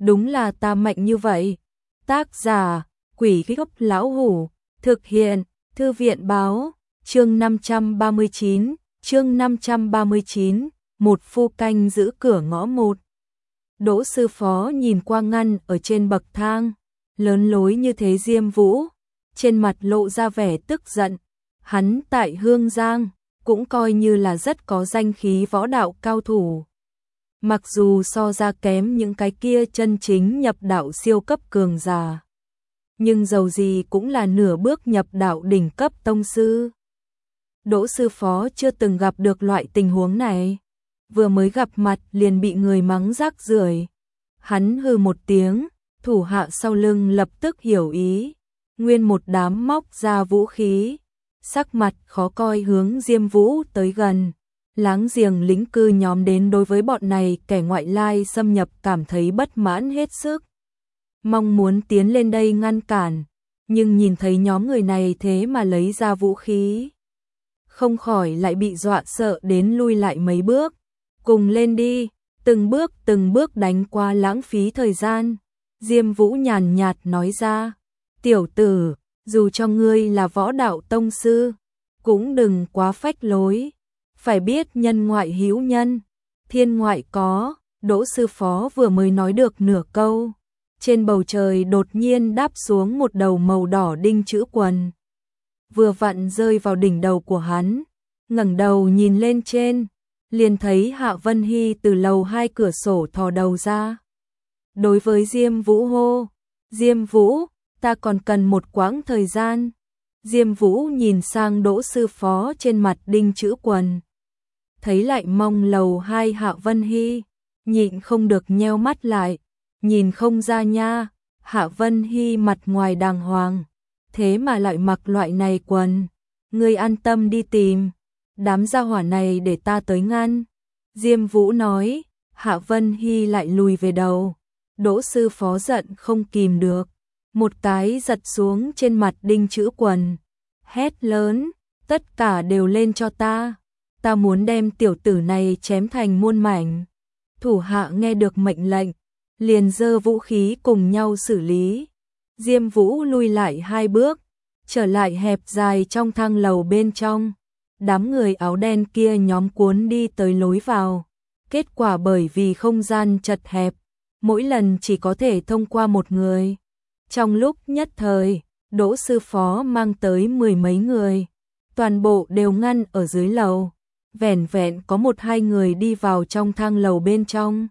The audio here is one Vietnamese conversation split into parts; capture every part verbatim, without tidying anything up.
đúng là ta mạnh như vậy. Tác giả, Quỷ Gốc Lão Hủ, thực hiện, Thư viện báo, chương năm trăm ba mươi chín, chương năm trăm ba mươi chín, một phu canh giữ cửa ngõ một. Đỗ sư phó nhìn qua ngăn ở trên bậc thang, lớn lối như thế Diêm Vũ, trên mặt lộ ra vẻ tức giận. Hắn tại Hương Giang cũng coi như là rất có danh khí võ đạo cao thủ. Mặc dù so ra kém những cái kia chân chính nhập đạo siêu cấp cường giả, nhưng dầu gì cũng là nửa bước nhập đạo đỉnh cấp tông sư. Đỗ sư phó chưa từng gặp được loại tình huống này, vừa mới gặp mặt liền bị người mắng rác rưởi. Hắn hừ một tiếng, thủ hạ sau lưng lập tức hiểu ý, nguyên một đám móc ra vũ khí, sắc mặt khó coi hướng Diêm Vũ tới gần. Láng giềng lính cư nhóm đến đối với bọn này kẻ ngoại lai xâm nhập cảm thấy bất mãn hết sức, mong muốn tiến lên đây ngăn cản, nhưng nhìn thấy nhóm người này thế mà lấy ra vũ khí, không khỏi lại bị dọa sợ đến lui lại mấy bước. Cùng lên đi, từng bước từng bước đánh qua lãng phí thời gian. Diêm Vũ nhàn nhạt nói ra, tiểu tử, dù cho ngươi là võ đạo tông sư, cũng đừng quá phách lối, phải biết nhân ngoại hữu nhân, thiên ngoại có. Đỗ sư phó vừa mới nói được nửa câu, trên bầu trời đột nhiên đáp xuống một đầu màu đỏ đinh chữ quần, vừa vặn rơi vào đỉnh đầu của hắn. Ngẩng đầu nhìn lên trên, liền thấy Hạ Vân Hy từ lầu hai cửa sổ thò đầu ra, đối với Diêm Vũ hô, Diêm Vũ, ta còn cần một quãng thời gian. Diêm Vũ nhìn sang Đỗ sư phó trên mặt đinh chữ quần, thấy lại mong lầu hai Hạ Vân Hy, nhịn không được nheo mắt lại, nhìn không ra nha, Hạ Vân Hy mặt ngoài đàng hoàng, thế mà lại mặc loại này quần, ngươi an tâm đi tìm, đám gia hỏa này để ta tới ngăn. Diêm Vũ nói. Hạ Vân Hy lại lùi về đầu. Đỗ sư phó giận không kìm được, một cái giật xuống trên mặt đinh chữ quần, hét lớn, tất cả đều lên cho ta, ta muốn đem tiểu tử này chém thành muôn mảnh. Thủ hạ nghe được mệnh lệnh, liền giơ vũ khí cùng nhau xử lý. Diêm Vũ lui lại hai bước, trở lại hẹp dài trong thang lầu bên trong. Đám người áo đen kia nhóm cuốn đi tới lối vào, kết quả bởi vì không gian chật hẹp, mỗi lần chỉ có thể thông qua một người. Trong lúc nhất thời, Đỗ sư phó mang tới mười mấy người, toàn bộ đều ngăn ở dưới lầu, vẻn vẹn có một hai người đi vào trong thang lầu bên trong.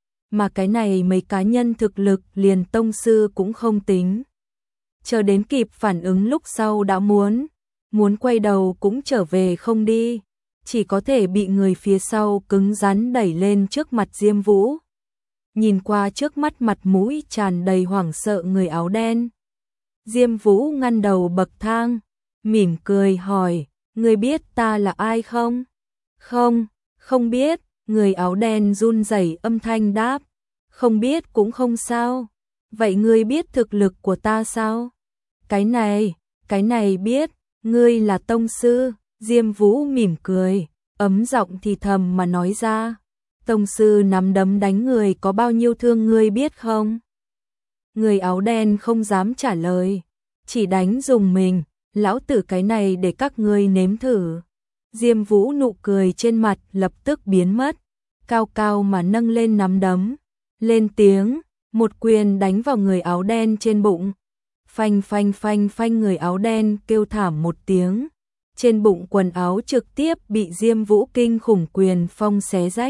Mà cái này mấy cá nhân thực lực liền tông sư cũng không tính. Chờ đến kịp phản ứng lúc sau đã muốn, muốn quay đầu cũng trở về không đi, chỉ có thể bị người phía sau cứng rắn đẩy lên trước mặt Diêm Vũ. Nhìn qua trước mắt mặt mũi tràn đầy hoảng sợ người áo đen, Diêm Vũ ngăn đầu bậc thang, mỉm cười hỏi, ngươi biết ta là ai không? Không, không biết. Người áo đen run rẩy âm thanh đáp, không biết cũng không sao. Vậy ngươi biết thực lực của ta sao? Cái này, cái này biết, ngươi là tông sư. Diêm Vũ mỉm cười, ấm giọng thì thầm mà nói ra, tông sư nắm đấm đánh người có bao nhiêu thương ngươi biết không? Người áo đen không dám trả lời, chỉ đánh dùng mình, lão tử cái này để các ngươi nếm thử. Diêm Vũ nụ cười trên mặt lập tức biến mất, cao cao mà nâng lên nắm đấm, lên tiếng, một quyền đánh vào người áo đen trên bụng. Phanh phanh phanh phanh, người áo đen kêu thảm một tiếng, trên bụng quần áo trực tiếp bị Diêm Vũ kinh khủng quyền phong xé rách.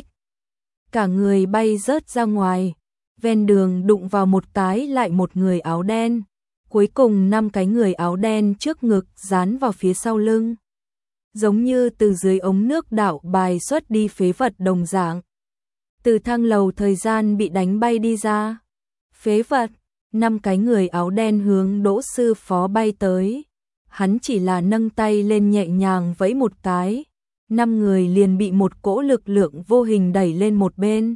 Cả người bay rớt ra ngoài, ven đường đụng vào một cái lại một người áo đen, cuối cùng năm cái người áo đen trước ngực dán vào phía sau lưng, giống như từ dưới ống nước đạo bài xuất đi phế vật đồng dạng. Từ thang lầu thời gian bị đánh bay đi ra. Phế vật, năm cái người áo đen hướng Đỗ sư phó bay tới. Hắn chỉ là nâng tay lên nhẹ nhàng vẫy một cái, năm người liền bị một cỗ lực lượng vô hình đẩy lên một bên,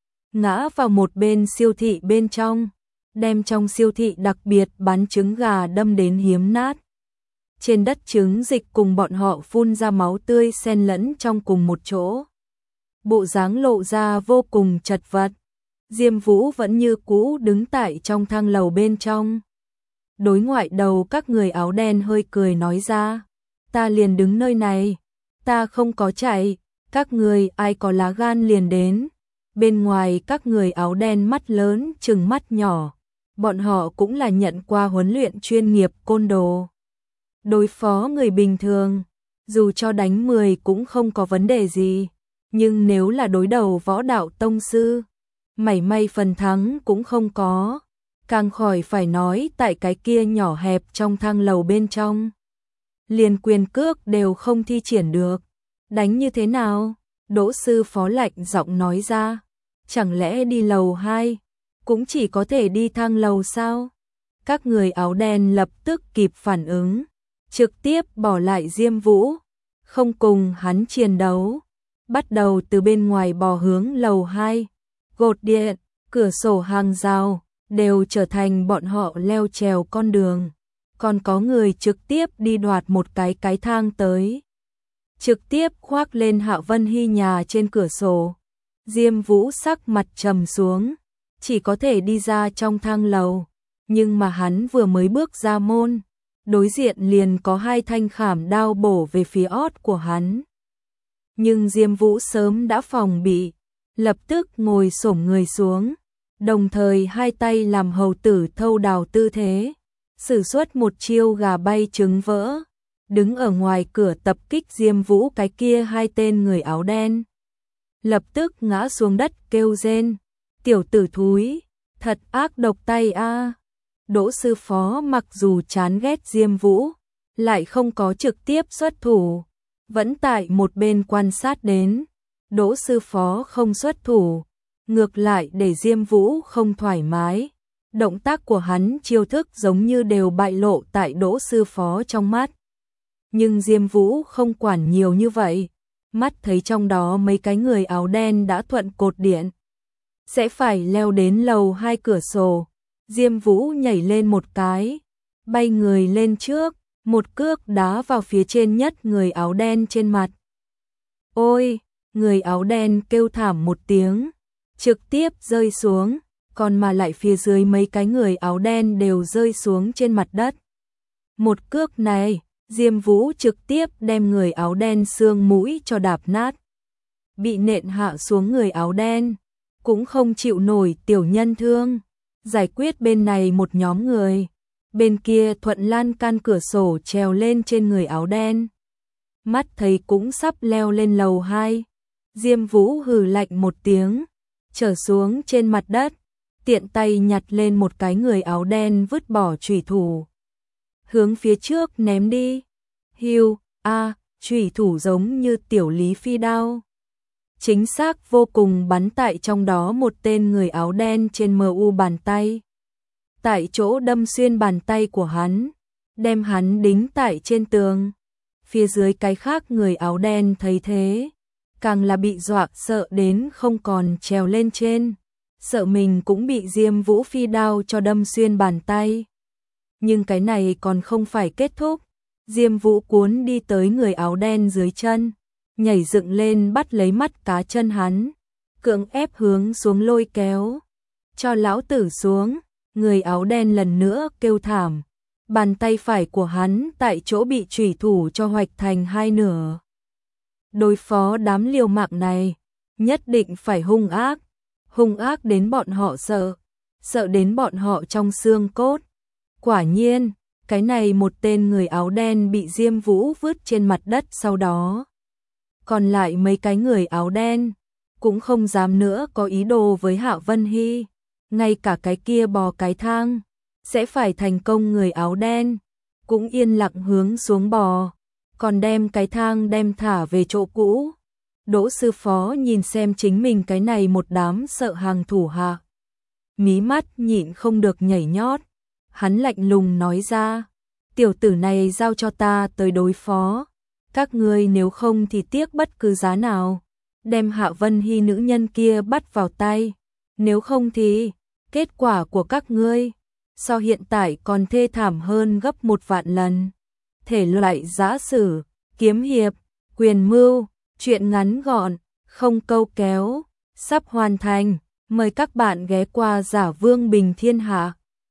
ngã vào một bên siêu thị bên trong, đem trong siêu thị đặc biệt bán trứng gà đâm đến hiếm nát. Trên đất trứng dịch cùng bọn họ phun ra máu tươi xen lẫn trong cùng một chỗ, bộ dáng lộ ra vô cùng chật vật. Diêm Vũ vẫn như cũ đứng tại trong thang lầu bên trong. Đối ngoại đầu các người áo đen hơi cười nói ra, ta liền đứng nơi này, ta không có chạy, các người ai có lá gan liền đến. Bên ngoài các người áo đen mắt lớn trừng mắt nhỏ, bọn họ cũng là nhận qua huấn luyện chuyên nghiệp côn đồ. Đối phó người bình thường, dù cho đánh mười cũng không có vấn đề gì, nhưng nếu là đối đầu võ đạo tông sư, mảy may phần thắng cũng không có, càng khỏi phải nói tại cái kia nhỏ hẹp trong thang lầu bên trong. Liền quyền cước đều không thi triển được, đánh như thế nào? Đỗ sư phó lạnh giọng nói ra, chẳng lẽ đi lầu hai, cũng chỉ có thể đi thang lầu sao? Các người áo đen lập tức kịp phản ứng, trực tiếp bỏ lại Diêm Vũ, không cùng hắn chiến đấu, bắt đầu từ bên ngoài bò hướng lầu hai. Gột điện, cửa sổ hàng rào đều trở thành bọn họ leo trèo con đường, còn có người trực tiếp đi đoạt một cái cái thang tới, trực tiếp khoác lên Hạ Vân Hy nhà trên cửa sổ. Diêm Vũ sắc mặt trầm xuống, chỉ có thể đi ra trong thang lầu, nhưng mà hắn vừa mới bước ra môn, đối diện liền có hai thanh khảm đao bổ về phía ót của hắn. Nhưng Diêm Vũ sớm đã phòng bị, lập tức ngồi xổm người xuống, đồng thời hai tay làm hầu tử thâu đào tư thế, sử xuất một chiêu gà bay trứng vỡ, đứng ở ngoài cửa tập kích Diêm Vũ cái kia hai tên người áo đen. Lập tức ngã xuống đất kêu rên, tiểu tử thúi, thật ác độc tay a. Đỗ sư phó mặc dù chán ghét Diêm Vũ, lại không có trực tiếp xuất thủ, vẫn tại một bên quan sát đến. Đỗ sư phó không xuất thủ, ngược lại để Diêm Vũ không thoải mái. Động tác của hắn chiêu thức giống như đều bại lộ tại Đỗ sư phó trong mắt. Nhưng Diêm Vũ không quản nhiều như vậy, mắt thấy trong đó mấy cái người áo đen đã thuận cột điện, sẽ phải leo đến lầu hai cửa sổ. Diêm Vũ nhảy lên một cái, bay người lên trước, một cước đá vào phía trên nhất người áo đen trên mặt. Ôi, người áo đen kêu thảm một tiếng, trực tiếp rơi xuống, còn mà lại phía dưới mấy cái người áo đen đều rơi xuống trên mặt đất. Một cước này, Diêm Vũ trực tiếp đem người áo đen xương mũi cho đạp nát. Bị nện hạ xuống người áo đen, cũng không chịu nổi tiểu nhân thương, giải quyết bên này một nhóm người, bên kia thuận lan can cửa sổ trèo lên trên người áo đen. Mắt thấy cũng sắp leo lên lầu hai, Diêm Vũ hừ lạnh một tiếng, trở xuống trên mặt đất, tiện tay nhặt lên một cái người áo đen vứt bỏ chủy thủ, hướng phía trước ném đi. Hiu, a, chủy thủ giống như tiểu lý phi đao, chính xác vô cùng bắn tại trong đó một tên người áo đen trên mờ u bàn tay. Tại chỗ đâm xuyên bàn tay của hắn, đem hắn đính tại trên tường. Phía dưới cái khác người áo đen thấy thế, càng là bị dọa sợ đến không còn trèo lên trên, sợ mình cũng bị Diêm Vũ phi đao cho đâm xuyên bàn tay. Nhưng cái này còn không phải kết thúc, Diêm Vũ cuốn đi tới người áo đen dưới chân, nhảy dựng lên bắt lấy mắt cá chân hắn, cưỡng ép hướng xuống lôi kéo, cho lão tử xuống. Người áo đen lần nữa kêu thảm, bàn tay phải của hắn tại chỗ bị chủy thủ cho hoạch thành hai nửa. Đối phó đám liều mạng này, nhất định phải hung ác, hung ác đến bọn họ sợ, sợ đến bọn họ trong xương cốt. Quả nhiên, cái này một tên người áo đen bị Diêm Vũ vứt trên mặt đất sau đó. Còn lại mấy cái người áo đen, cũng không dám nữa có ý đồ với Hạ Vân Hy. Ngay cả cái kia bò cái thang, sẽ phải thành công người áo đen, cũng yên lặng hướng xuống bò, còn đem cái thang đem thả về chỗ cũ. Đỗ sư phó nhìn xem chính mình cái này một đám sợ hàng thủ hạ, mí mắt nhịn không được nhảy nhót, hắn lạnh lùng nói ra, tiểu tử này giao cho ta tới đối phó, các ngươi nếu không thì tiếc bất cứ giá nào, đem Hạ Vân Hy nữ nhân kia bắt vào tay, nếu không thì kết quả của các ngươi so hiện tại còn thê thảm hơn gấp một vạn lần. Thể loại giã sử, kiếm hiệp, quyền mưu, truyện ngắn gọn, không câu kéo, sắp hoàn thành. Mời các bạn ghé qua Giả Vương Bình Thiên Hạ.